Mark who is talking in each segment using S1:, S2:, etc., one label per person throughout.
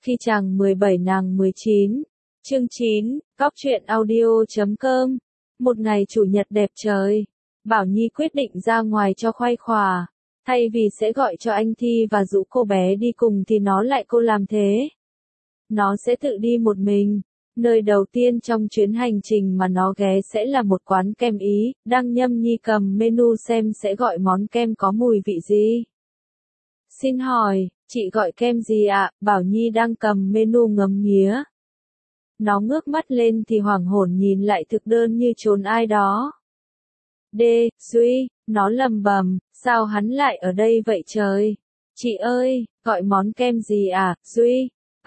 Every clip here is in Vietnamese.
S1: Khi chàng 17 nàng 19. Chương 9, Cóc truyện audio.com. Một ngày chủ nhật đẹp trời, Bảo Nhi quyết định ra ngoài cho khoai khỏa. Thay vì sẽ gọi cho anh Thi và rủ cô bé đi cùng thì nó lại cô làm thế. Nó sẽ tự đi một mình. Nơi đầu tiên trong chuyến hành trình mà nó ghé sẽ là một quán kem Ý. Đang nhâm nhi cầm menu xem sẽ gọi món kem có mùi vị gì. Xin hỏi, chị gọi kem gì ạ? Bảo Nhi đang cầm menu ngấm nghía. Nó ngước mắt lên thì hoảng hồn nhìn lại thực đơn như trốn ai đó. Duy, nó lầm bầm, sao hắn lại ở đây vậy trời? Chị ơi, gọi món kem gì à, Duy?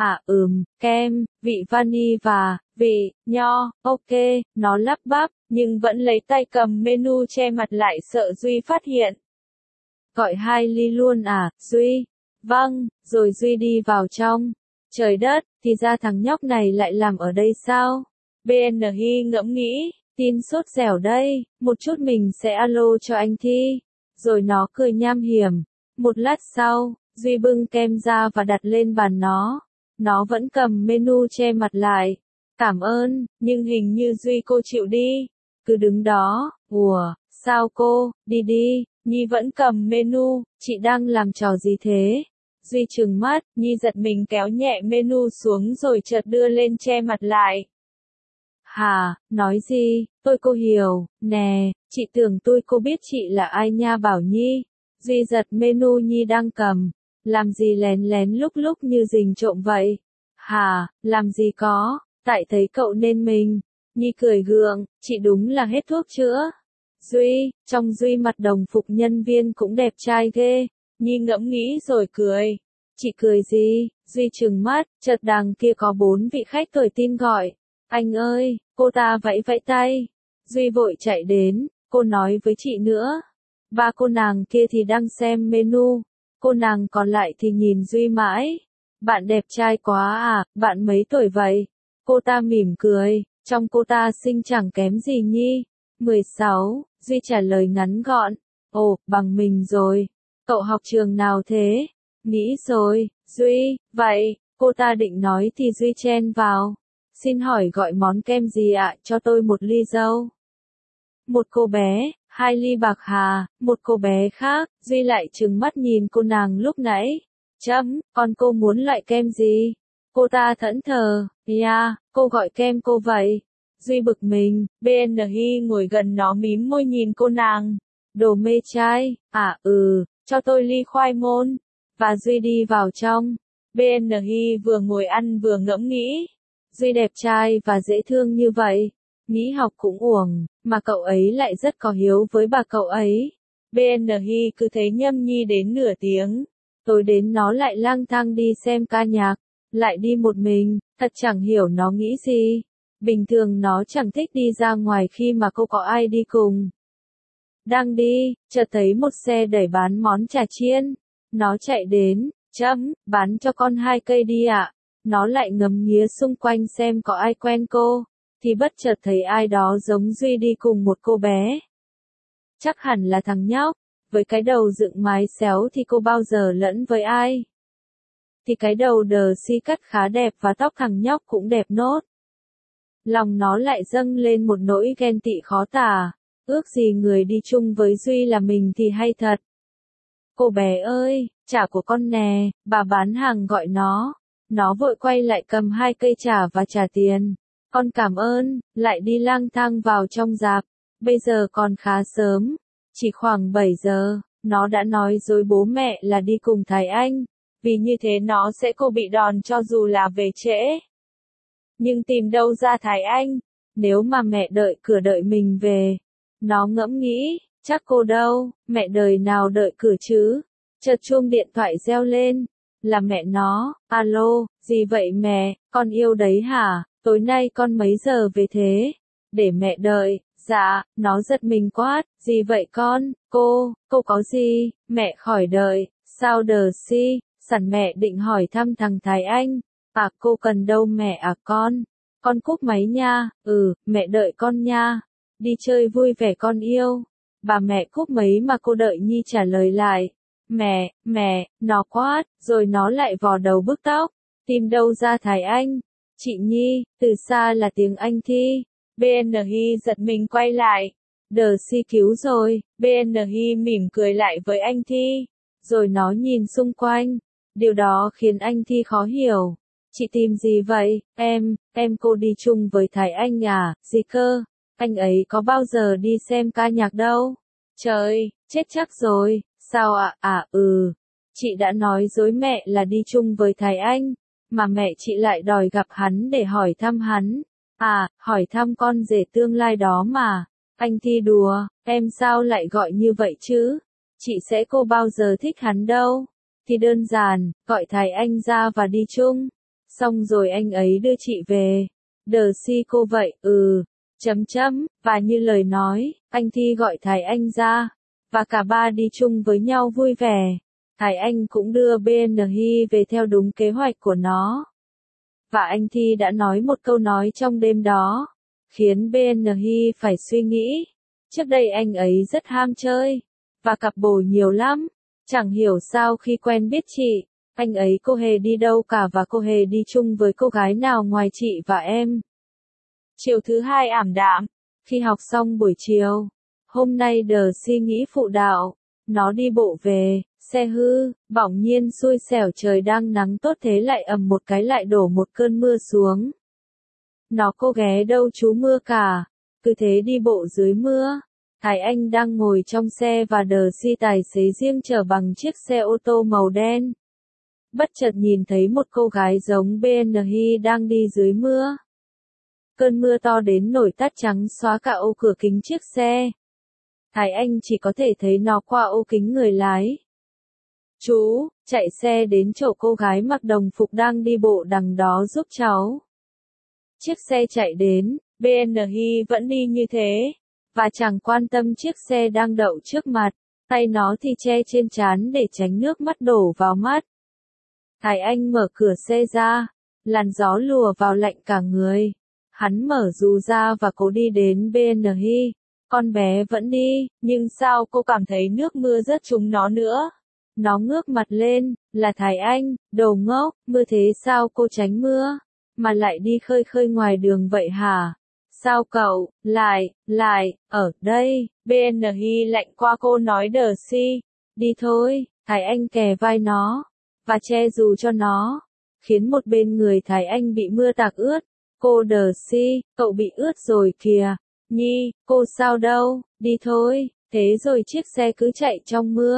S1: Kem, vị vani và, vị, nho, ok, nó lắp bắp, nhưng vẫn lấy tay cầm menu che mặt lại sợ Duy phát hiện. Gọi 2 ly luôn à, Duy? Vâng, rồi Duy đi vào trong. Trời đất, thì ra thằng nhóc này lại làm ở đây sao? BNI ngẫm nghĩ, tin sốt dẻo đây, một chút mình sẽ alo cho anh Thi. Rồi nó cười nham hiểm. Một lát sau, Duy bưng kem ra và đặt lên bàn nó. Nó vẫn cầm menu che mặt lại. Cảm ơn, nhưng hình như Duy cô chịu đi. Cứ đứng đó, sao cô, đi, Nhi vẫn cầm menu, chị đang làm trò gì thế? Duy trừng mắt, Nhi giật mình kéo nhẹ menu xuống rồi chợt đưa lên che mặt lại. Hả, nói gì, cô hiểu, nè, chị tưởng cô biết chị là ai nha Bảo Nhi. Duy giật menu Nhi đang cầm, làm gì lén lén lúc như rình trộm vậy? Hả, làm gì có, tại thấy cậu nên mình. Nhi cười gượng, chị đúng là hết thuốc chữa. Duy, trong Duy mặt đồng phục nhân viên cũng đẹp trai ghê. Nhi ngẫm nghĩ rồi cười. Chị cười gì? Duy trừng mắt, chợt đằng kia có 4 vị khách tuổi tin gọi. Anh ơi, cô ta vẫy vẫy tay. Duy vội chạy đến, cô nói với chị nữa. Ba cô nàng kia thì đang xem menu. Cô nàng còn lại thì nhìn Duy mãi. Bạn đẹp trai quá à, bạn mấy tuổi vậy? Cô ta mỉm cười, trông cô ta xinh chẳng kém gì Nhi. 16, Duy trả lời ngắn gọn. Ồ, bằng mình rồi. Cậu học trường nào thế? Nghĩ rồi, Duy, vậy, cô ta định nói thì Duy chen vào. Xin hỏi gọi món kem gì ạ, cho tôi 1 ly dâu. Một cô bé, 2 ly bạc hà, một cô bé khác, Duy lại trừng mắt nhìn cô nàng lúc nãy. Còn cô muốn loại kem gì? Cô ta thẫn thờ, cô gọi kem cô vậy. Duy bực mình, BNI ngồi gần nó mím môi nhìn cô nàng. Đồ mê trai, cho tôi ly khoai môn. Và Duy đi vào trong. BNI vừa ngồi ăn vừa ngẫm nghĩ. Duy đẹp trai và dễ thương như vậy. Nghĩ học cũng uổng, mà cậu ấy lại rất có hiếu với bà cậu ấy. BNI cứ thế nhâm nhi đến nửa tiếng. Tối đến nó lại lang thang đi xem ca nhạc. Lại đi một mình, thật chẳng hiểu nó nghĩ gì. Bình thường nó chẳng thích đi ra ngoài khi mà cô có ai đi cùng. Đang đi, chợt thấy một xe đẩy bán món chả chiên. Nó chạy đến, bán cho con 2 cây đi ạ. Nó lại ngắm nghía xung quanh xem có ai quen cô. Thì bất chợt thấy ai đó giống Duy đi cùng một cô bé. Chắc hẳn là thằng nhóc. Với cái đầu dựng mái xéo thì cô bao giờ lẫn với ai? Thì cái đầu đờ si cắt khá đẹp và tóc thằng nhóc cũng đẹp nốt. Lòng nó lại dâng lên một nỗi ghen tị khó tả. Ước gì người đi chung với Duy là mình thì hay thật. Cô bé ơi, chả của con nè, bà bán hàng gọi nó. Nó vội quay lại cầm 2 cây chả và trả tiền. Con cảm ơn, lại đi lang thang vào trong rạp. Bây giờ còn khá sớm. Chỉ khoảng 7 giờ, nó đã nói dối bố mẹ là đi cùng Thái Anh. Vì như thế nó sẽ bị đòn cho dù là về trễ. Nhưng tìm đâu ra Thái Anh, nếu mà mẹ đợi cửa đợi mình về. Nó ngẫm nghĩ, chắc cô đâu, mẹ đời nào đợi cửa chứ. Chợt chuông điện thoại reo lên, là mẹ nó. Alo, gì vậy mẹ, con yêu đấy hả, tối nay con mấy giờ về thế? Để mẹ đợi. Dạ, nó giật mình quát, gì vậy con, cô có gì, mẹ khỏi đợi, sao đờ si, sẵn mẹ định hỏi thăm thằng Thái Anh. Cô cần đâu mẹ con cúp máy nha, mẹ đợi con nha, đi chơi vui vẻ con yêu. Bà mẹ cúp máy mà cô đợi Nhi trả lời lại, mẹ, nó quát, rồi nó lại vò đầu bứt tóc. Tìm đâu ra Thái Anh? Chị Nhi, từ xa là tiếng Anh Thi. BNI giật mình quay lại. Đờ si cứu rồi, BNI mỉm cười lại với anh Thi. Rồi nó nhìn xung quanh. Điều đó khiến anh Thi khó hiểu. Chị tìm gì vậy, em cô đi chung với Thái Anh à, gì cơ? Anh ấy có bao giờ đi xem ca nhạc đâu. Trời, chết chắc rồi, sao ạ? Chị đã nói dối mẹ là đi chung với Thái Anh, mà mẹ chị lại đòi gặp hắn để hỏi thăm hắn. À, hỏi thăm con rể tương lai đó mà. Anh Thi đùa, em sao lại gọi như vậy chứ? Chị sẽ cô bao giờ thích hắn đâu. Thì đơn giản, gọi Thái Anh ra và đi chung. Xong rồi anh ấy đưa chị về. Đờ si cô vậy, và như lời nói, anh Thi gọi Thái Anh ra. Và cả ba đi chung với nhau vui vẻ. Thái Anh cũng đưa BNI về theo đúng kế hoạch của nó. Và anh Thi đã nói một câu nói trong đêm đó, khiến BNI phải suy nghĩ. Trước đây anh ấy rất ham chơi, và cặp bồ nhiều lắm. Chẳng hiểu sao khi quen biết chị, anh ấy cô hề đi đâu cả và cô hề đi chung với cô gái nào ngoài chị và em. Chiều thứ hai ảm đạm, khi học xong buổi chiều, hôm nay Đờ si nghĩ phụ đạo, nó đi bộ về, xe hư, bỗng nhiên xui xẻo trời đang nắng tốt thế lại ầm một cái lại đổ một cơn mưa xuống. Nó cô ghé đâu trú mưa cả, cứ thế đi bộ dưới mưa. Thái Anh đang ngồi trong xe và Đờ si tài xế riêng chở bằng chiếc xe ô tô màu đen. Bất chợt nhìn thấy một cô gái giống BNI đang đi dưới mưa. Cơn mưa to đến nổi tát trắng xóa cả ô cửa kính chiếc xe. Thái Anh chỉ có thể thấy nó qua ô kính người lái. Chú, chạy xe đến chỗ cô gái mặc đồng phục đang đi bộ đằng đó giúp cháu. Chiếc xe chạy đến, BNI vẫn đi như thế, và chẳng quan tâm chiếc xe đang đậu trước mặt, tay nó thì che trên trán để tránh nước mắt đổ vào mắt. Thái Anh mở cửa xe ra, làn gió lùa vào lạnh cả người. Hắn mở dù ra và cố đi đến BNI. Con bé vẫn đi, nhưng sao cô cảm thấy nước mưa rớt trúng nó nữa? Nó ngước mặt lên, là Thái Anh, đồ ngốc, mưa thế sao cô tránh mưa? Mà lại đi khơi khơi ngoài đường vậy hả? Sao cậu, lại, ở đây? BNI lạnh qua cô nói Đờ si. Đi thôi, Thái Anh kè vai nó, và che dù cho nó, khiến một bên người Thái Anh bị mưa tạt ướt. Cô Đờ si, cậu bị ướt rồi kìa. Nhi, cô sao đâu, đi thôi. Thế rồi chiếc xe cứ chạy trong mưa.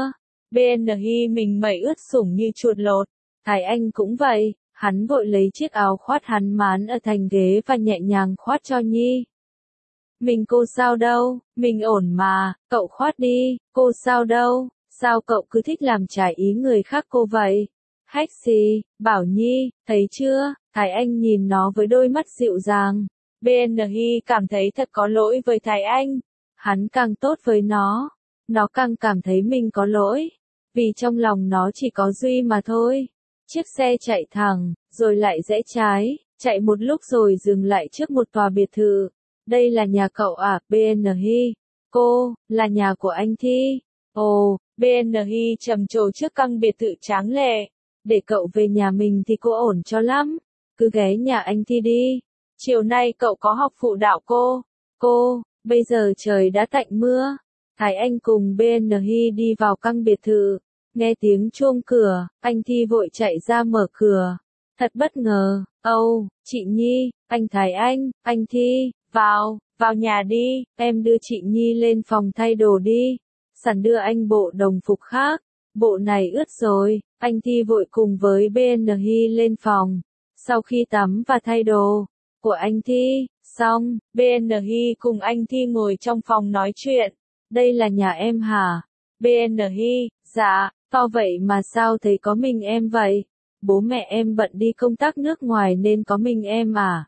S1: BNI mình mẩy ướt sũng như chuột lột. Thái Anh cũng vậy, hắn vội lấy chiếc áo khoác hắn mán ở thành ghế và nhẹ nhàng khoác cho Nhi. Mình cô sao đâu, mình ổn mà, cậu khoác đi, cô sao đâu, sao cậu cứ thích làm trái ý người khác cô vậy? Hách gì, bảo Nhi, thấy chưa? Thái Anh nhìn nó với đôi mắt dịu dàng. BNI cảm thấy thật có lỗi với Thái Anh. Hắn càng tốt với nó càng cảm thấy mình có lỗi. Vì trong lòng nó chỉ có Duy mà thôi. Chiếc xe chạy thẳng, rồi lại rẽ trái, chạy một lúc rồi dừng lại trước một tòa biệt thự. Đây là nhà cậu à, BNI? Cô, là nhà của anh Thi. Ồ, BNI trầm trồ trước căn biệt thự tráng lệ. Để cậu về nhà mình thì cô ổn cho lắm. Cứ ghé nhà anh Thi đi. Chiều nay cậu có học phụ đạo cô. Cô, bây giờ trời đã tạnh mưa. Thái Anh cùng BNI đi vào căn biệt thự. Nghe tiếng chuông cửa, anh Thi vội chạy ra mở cửa. Thật bất ngờ, chị Nhi, anh Thái anh Thi, vào nhà đi, em đưa chị Nhi lên phòng thay đồ đi. Sẵn đưa anh bộ đồng phục khác, bộ này ướt rồi, anh Thi vội cùng với BNI lên phòng. Sau khi tắm và thay đồ của anh Thi, xong, BNI cùng anh Thi ngồi trong phòng nói chuyện. Đây là nhà em hả? BNI, dạ, to vậy mà sao thấy có mình em vậy? Bố mẹ em bận đi công tác nước ngoài nên có mình em à?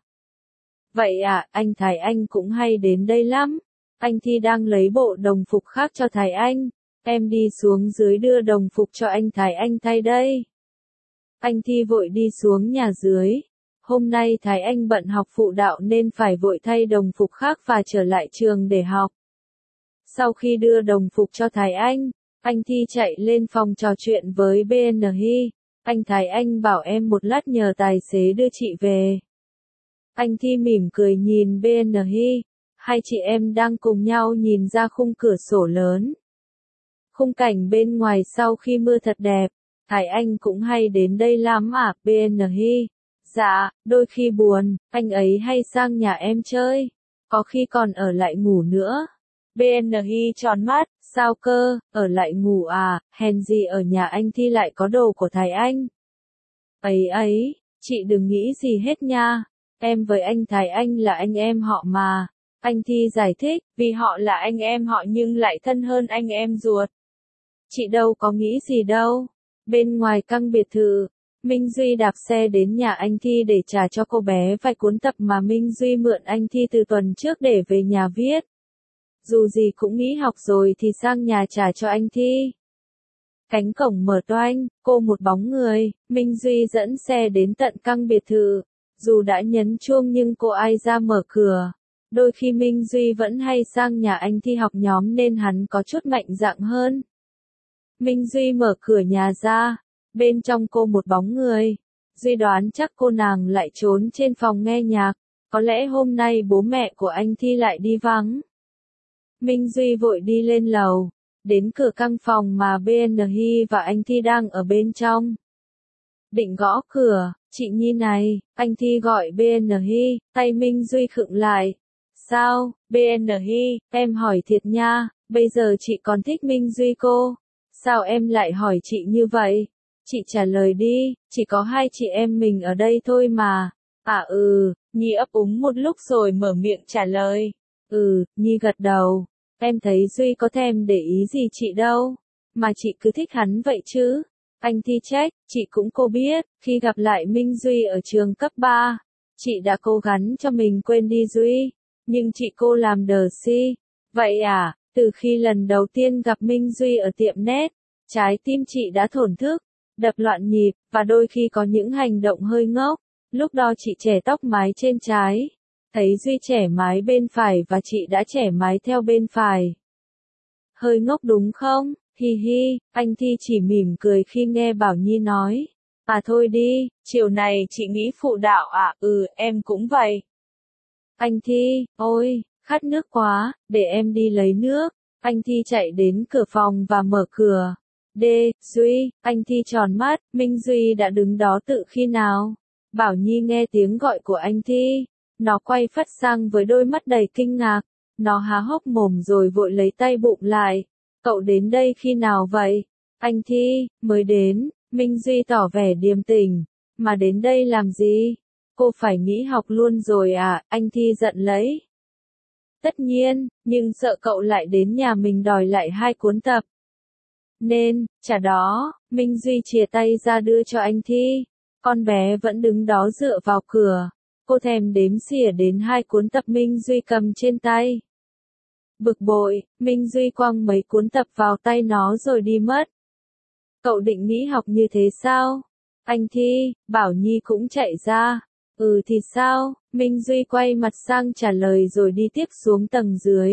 S1: Vậy à, anh Thái Anh cũng hay đến đây lắm. Anh Thi đang lấy bộ đồng phục khác cho Thái Anh. Em đi xuống dưới đưa đồng phục cho anh Thái Anh thay đây. Anh Thi vội đi xuống nhà dưới. Hôm nay Thái Anh bận học phụ đạo nên phải vội thay đồng phục khác và trở lại trường để học. Sau khi đưa đồng phục cho Thái Anh Thi chạy lên phòng trò chuyện với BNI. Anh Thái Anh bảo em một lát nhờ tài xế đưa chị về. Anh Thi mỉm cười nhìn BNH, hai chị em đang cùng nhau nhìn ra khung cửa sổ lớn. Khung cảnh bên ngoài sau khi mưa thật đẹp, Thái Anh cũng hay đến đây lắm à, BNH. Dạ, đôi khi buồn, anh ấy hay sang nhà em chơi, có khi còn ở lại ngủ nữa. BNH tròn mắt, sao cơ, ở lại ngủ à, hèn gì ở nhà anh Thi lại có đồ của Thái Anh. Ấy, chị đừng nghĩ gì hết nha, em với anh Thái Anh là anh em họ mà. Anh Thi giải thích, vì họ là anh em họ nhưng lại thân hơn anh em ruột. Chị đâu có nghĩ gì đâu. Bên ngoài căn biệt thự, Minh Duy đạp xe đến nhà anh Thi để trả cho cô bé vài cuốn tập mà Minh Duy mượn anh Thi từ tuần trước để về nhà viết. Dù gì cũng nghỉ học rồi thì sang nhà trả cho anh Thi. Cánh cổng mở toang, cô một bóng người, Minh Duy dẫn xe đến tận căn biệt thự. Dù đã nhấn chuông nhưng cô ai ra mở cửa. Đôi khi Minh Duy vẫn hay sang nhà anh Thi học nhóm nên hắn có chút mạnh dạn hơn. Minh Duy mở cửa nhà ra, bên trong cô một bóng người. Duy đoán chắc cô nàng lại trốn trên phòng nghe nhạc, có lẽ hôm nay bố mẹ của anh Thi lại đi vắng. Minh Duy vội đi lên lầu, đến cửa căn phòng mà BNH và anh Thi đang ở bên trong. Định gõ cửa, chị Nhi này, anh Thi gọi BNH, tay Minh Duy khựng lại. Sao, BNH, em hỏi thiệt nha, bây giờ chị còn thích Minh Duy cô? Sao em lại hỏi chị như vậy? Chị trả lời đi, chỉ có hai chị em mình ở đây thôi mà. À Nhi ấp úng một lúc rồi mở miệng trả lời. Nhi gật đầu. Em thấy Duy có thèm để ý gì chị đâu, mà chị cứ thích hắn vậy chứ. Anh Thi trách, chị cũng cô biết, khi gặp lại Minh Duy ở trường cấp 3, chị đã cố gắng cho mình quên đi Duy, nhưng chị cô làm đờ si. Vậy à, từ khi lần đầu tiên gặp Minh Duy ở tiệm net, trái tim chị đã thổn thức, đập loạn nhịp, và đôi khi có những hành động hơi ngốc. Lúc đó chị chẻ tóc mái trên trái, thấy Duy chẻ mái bên phải và chị đã chẻ mái theo bên phải. Hơi ngốc đúng không? Hi hi, anh Thi chỉ mỉm cười khi nghe Bảo Nhi nói. À thôi đi, chiều này chị nghĩ phụ đạo à? Em cũng vậy. Anh Thi, ôi, khát nước quá, để em đi lấy nước. Anh Thi chạy đến cửa phòng và mở cửa. Duy, anh Thi tròn mắt, Minh Duy đã đứng đó tự khi nào? Bảo Nhi nghe tiếng gọi của anh Thi. Nó quay phắt sang với đôi mắt đầy kinh ngạc. Nó há hốc mồm rồi vội lấy tay bụng lại. Cậu đến đây khi nào vậy? Anh Thi, mới đến. Minh Duy tỏ vẻ điềm tĩnh. Mà đến đây làm gì? Cô phải nghỉ học luôn rồi à? Anh Thi giận lấy. Tất nhiên, nhưng sợ cậu lại đến nhà mình đòi lại 2 cuốn tập. Nên, chả đó, Minh Duy chìa tay ra đưa cho anh Thi. Con bé vẫn đứng đó dựa vào cửa. Cô thèm đếm xỉa đến 2 cuốn tập Minh Duy cầm trên tay. Bực bội, Minh Duy quăng mấy cuốn tập vào tay nó rồi đi mất. Cậu định nghỉ học như thế sao? Anh Thi, Bảo Nhi cũng chạy ra. Thì sao? Minh Duy quay mặt sang trả lời rồi đi tiếp xuống tầng dưới.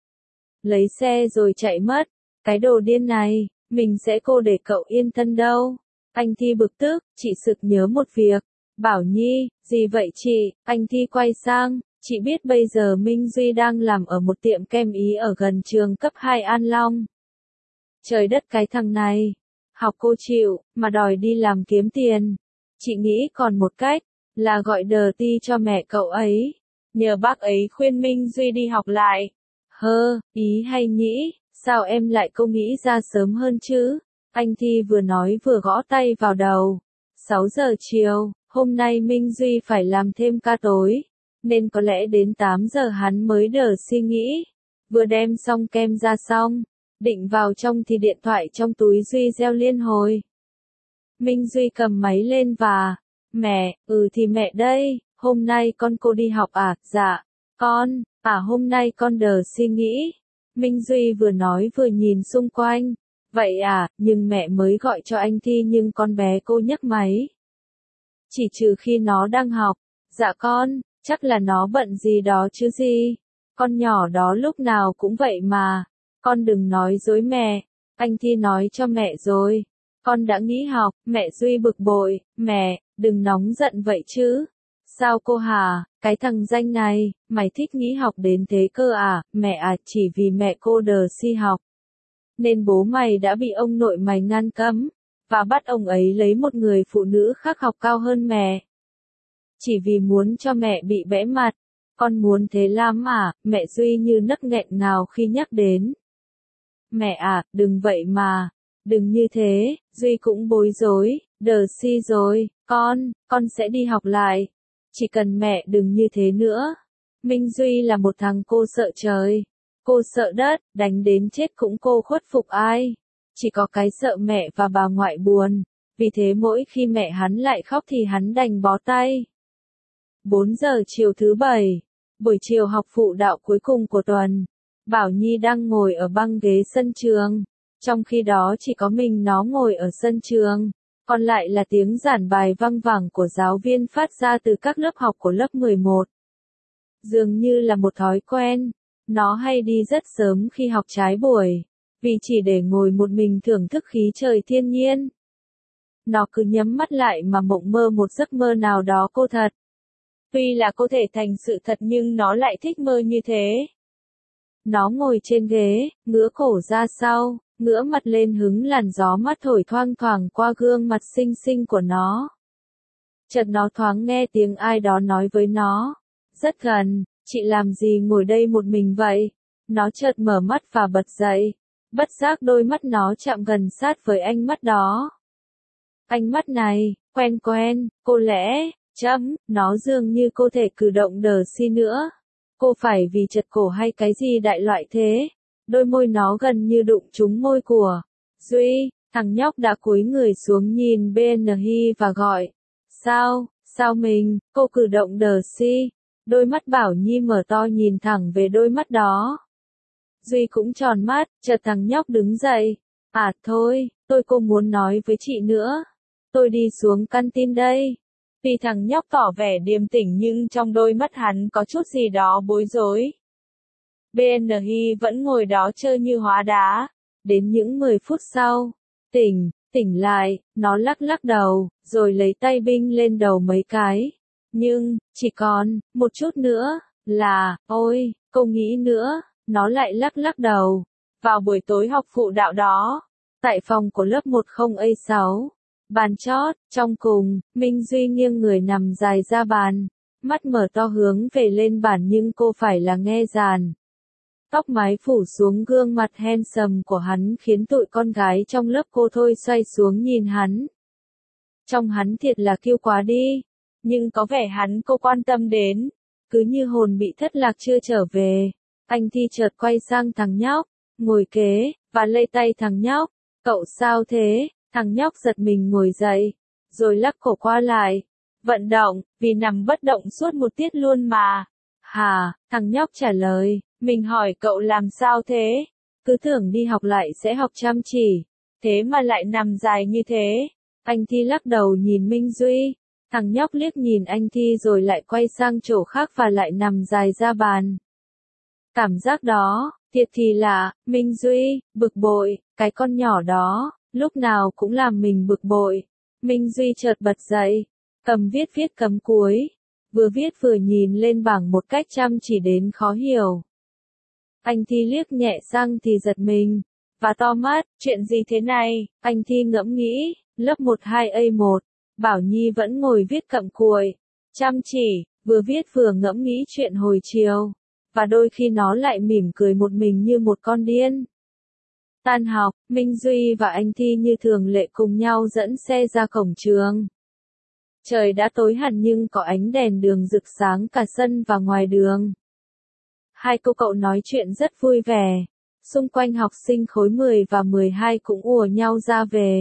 S1: Lấy xe rồi chạy mất. Cái đồ điên này, mình sẽ cô để cậu yên thân đâu. Anh Thi bực tức, chị sực nhớ một việc. Bảo Nhi, gì vậy chị? Anh Thi quay sang, chị biết bây giờ Minh Duy đang làm ở một tiệm kem Ý ở gần trường cấp 2 An Long. Trời đất cái thằng này, học cô chịu, mà đòi đi làm kiếm tiền. Chị nghĩ còn một cách, là gọi đờ ti cho mẹ cậu ấy. Nhờ bác ấy khuyên Minh Duy đi học lại. Ý hay nhỉ, sao em lại không nghĩ ra sớm hơn chứ? Anh Thi vừa nói vừa gõ tay vào đầu. 6 giờ chiều, hôm nay Minh Duy phải làm thêm ca tối, nên có lẽ đến 8 giờ hắn mới đỡ suy nghĩ. Vừa đem xong kem ra xong, định vào trong thì điện thoại trong túi Duy reo liên hồi. Minh Duy cầm máy lên và, mẹ, thì mẹ đây, hôm nay con cô đi học à? Dạ, con, hôm nay con đờ suy nghĩ. Minh Duy vừa nói vừa nhìn xung quanh. Vậy à, nhưng mẹ mới gọi cho anh Thi nhưng con bé cô nhấc máy. Chỉ trừ khi nó đang học. Dạ con, chắc là nó bận gì đó chứ gì. Con nhỏ đó lúc nào cũng vậy mà. Con đừng nói dối mẹ. Anh Thi nói cho mẹ rồi. Con đã nghỉ học, mẹ Duy bực bội, mẹ, đừng nóng giận vậy chứ. Sao cô hả, cái thằng danh này, mày thích nghỉ học đến thế cơ à, mẹ à, chỉ vì mẹ cô đờ si học. Nên bố mày đã bị ông nội mày ngăn cấm, và bắt ông ấy lấy một người phụ nữ khác học cao hơn mẹ. Chỉ vì muốn cho mẹ bị bẽ mặt. Con muốn thế lắm à, mẹ Duy như nấc nghẹn ngào khi nhắc đến. Mẹ à, đừng vậy mà, đừng như thế, Duy cũng bối rối, đờ si rồi, con sẽ đi học lại. Chỉ cần mẹ đừng như thế nữa. Minh Duy là một thằng cô sợ trời, cô sợ đất, đánh đến chết cũng cô khuất phục ai. Chỉ có cái sợ mẹ và bà ngoại buồn, vì thế mỗi khi mẹ hắn lại khóc thì hắn đành bó tay. 4 giờ chiều thứ Bảy, buổi chiều học phụ đạo cuối cùng của tuần. Bảo Nhi đang ngồi ở băng ghế sân trường, trong khi đó chỉ có mình nó ngồi ở sân trường, còn lại là tiếng giảng bài văng vẳng của giáo viên phát ra từ các lớp học của lớp 11. Dường như là một thói quen, nó hay đi rất sớm khi học trái buổi, vì chỉ để ngồi một mình thưởng thức khí trời thiên nhiên. Nó cứ nhắm mắt lại mà mộng mơ một giấc mơ nào đó cô thật. Tuy là có thể thành sự thật nhưng nó lại thích mơ như thế. Nó ngồi trên ghế, ngửa cổ ra sau, ngửa mặt lên hứng làn gió mát thổi thoang thoảng qua gương mặt xinh xinh của nó. Chợt nó thoáng nghe tiếng ai đó nói với nó. Rất gần, chị làm gì ngồi đây một mình vậy? Nó chợt mở mắt và bật dậy. Bất giác đôi mắt nó chạm gần sát với ánh mắt đó. Ánh mắt này, quen quen, cô lẽ, nó dường như cô thể cử động đờ si nữa. Cô phải vì chật cổ hay cái gì đại loại thế? Đôi môi nó gần như đụng trúng môi của Duy. Thằng nhóc đã cúi người xuống nhìn BNH và gọi. Sao mình, cô cử động đờ si. Đôi mắt Bảo Nhi mở to nhìn thẳng về đôi mắt đó. Duy cũng tròn mắt, chợt thằng nhóc đứng dậy. À thôi, cô muốn nói với chị nữa. Tôi đi xuống canteen đây. Vì thằng nhóc tỏ vẻ điềm tĩnh nhưng trong đôi mắt hắn có chút gì đó bối rối. BNH vẫn ngồi đó chơi như hóa đá. Đến những 10 phút sau, tỉnh lại, nó lắc lắc đầu, rồi lấy tay binh lên đầu mấy cái. Nhưng, chỉ còn, một chút nữa, là, ôi, cô nghĩ nữa, nó lại lắc lắc đầu. Vào buổi tối học phụ đạo đó, tại phòng của lớp 10A6, bàn chót, trong cùng, Minh Duy nghiêng người nằm dài ra bàn, mắt mở to hướng về lên bàn nhưng cô phải là nghe giàn. Tóc mái phủ xuống gương mặt handsome của hắn khiến tụi con gái trong lớp cô thôi xoay xuống nhìn hắn. Trông hắn thiệt là kiêu quá đi, nhưng có vẻ hắn cô quan tâm đến, cứ như hồn bị thất lạc chưa trở về. Anh Thi chợt quay sang thằng nhóc, ngồi kế, và lay tay thằng nhóc. Cậu sao thế? Thằng nhóc giật mình ngồi dậy, rồi lắc cổ qua lại. Vận động, vì nằm bất động suốt một tiết luôn mà. Hả? Thằng nhóc trả lời, mình hỏi cậu làm sao thế? Cứ tưởng đi học lại sẽ học chăm chỉ, thế mà lại nằm dài như thế. Anh Thi lắc đầu nhìn Minh Duy. Thằng nhóc liếc nhìn anh Thi rồi lại quay sang chỗ khác và lại nằm dài ra bàn. Cảm giác đó, thiệt thì lạ, Minh Duy, bực bội, cái con nhỏ đó, lúc nào cũng làm mình bực bội. Minh Duy chợt bật dậy, cầm viết cắm cúi, vừa viết vừa nhìn lên bảng một cách chăm chỉ đến khó hiểu. Anh Thi liếc nhẹ sang thì giật mình, và to mắt, chuyện gì thế này? Anh Thi ngẫm nghĩ, lớp 12A1, Bảo Nhi vẫn ngồi viết cặm cụi, chăm chỉ, vừa viết vừa ngẫm nghĩ chuyện hồi chiều, và đôi khi nó lại mỉm cười một mình như một con điên. Tan học, Minh Duy và anh Thi như thường lệ cùng nhau dẫn xe ra cổng trường. Trời đã tối hẳn nhưng có ánh đèn đường rực sáng cả sân và ngoài đường. Hai cô cậu nói chuyện rất vui vẻ. Xung quanh học sinh khối 10 và 12 cũng ùa nhau ra về.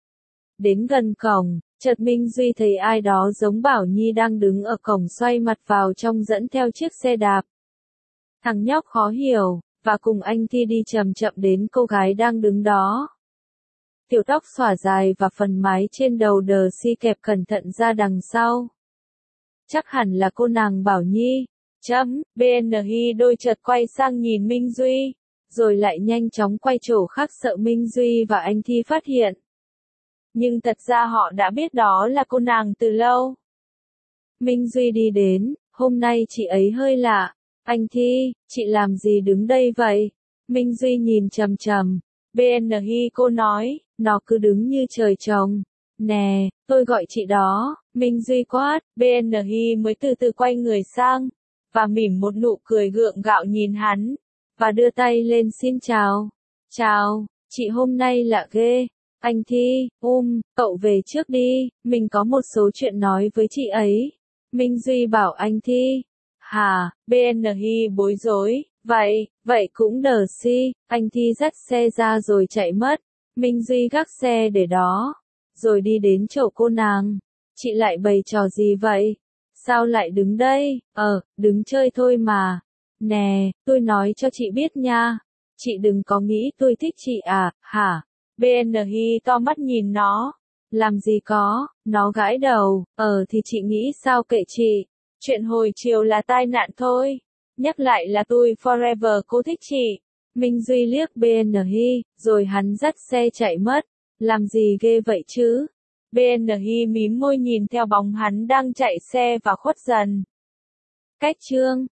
S1: Đến gần cổng, chợt Minh Duy thấy ai đó giống Bảo Nhi đang đứng ở cổng xoay mặt vào trong dẫn theo chiếc xe đạp. Thằng nhóc khó hiểu, và cùng anh Thi đi chậm chậm đến cô gái đang đứng đó. Tiểu tóc xõa dài và phần mái trên đầu đờ si kẹp cẩn thận ra đằng sau. Chắc hẳn là cô nàng Bảo Nhi. BNH đôi chợt quay sang nhìn Minh Duy, rồi lại nhanh chóng quay chỗ khác sợ Minh Duy và anh Thi phát hiện. nhưng thật ra họ đã biết đó là cô nàng từ lâu. Minh Duy đi đến, hôm nay chị ấy hơi lạ. Anh Thi, chị làm gì đứng đây vậy? Minh Duy nhìn chằm chằm. BNHI cô nói, nó cứ đứng như trời trồng. Nè, tôi gọi chị đó. Minh Duy quát, BNHI mới từ từ quay người sang, và mỉm một nụ cười gượng gạo nhìn hắn, và đưa tay lên xin chào. Chào, chị hôm nay lạ ghê. Anh Thi, cậu về trước đi, mình có một số chuyện nói với chị ấy. Minh Duy bảo anh Thi. Hả, BNHI bối rối, vậy cũng đờ si, anh Thi dắt xe ra rồi chạy mất. Minh Duy gác xe để đó, rồi đi đến chỗ cô nàng. Chị lại bày trò gì vậy? Sao lại đứng đây? Đứng chơi thôi mà. Nè, tôi nói cho chị biết nha. Chị đừng có nghĩ tôi thích chị à, hả? BNHI to mắt nhìn nó. Làm gì có, nó gãi đầu. Thì chị nghĩ sao kệ chị. Chuyện hồi chiều là tai nạn thôi. Nhắc lại là tôi forever cô thích chị. Minh Duy liếc BNHI, rồi hắn dắt xe chạy mất. Làm gì ghê vậy chứ? BNHI mím môi nhìn theo bóng hắn đang chạy xe và khuất dần. Cách chương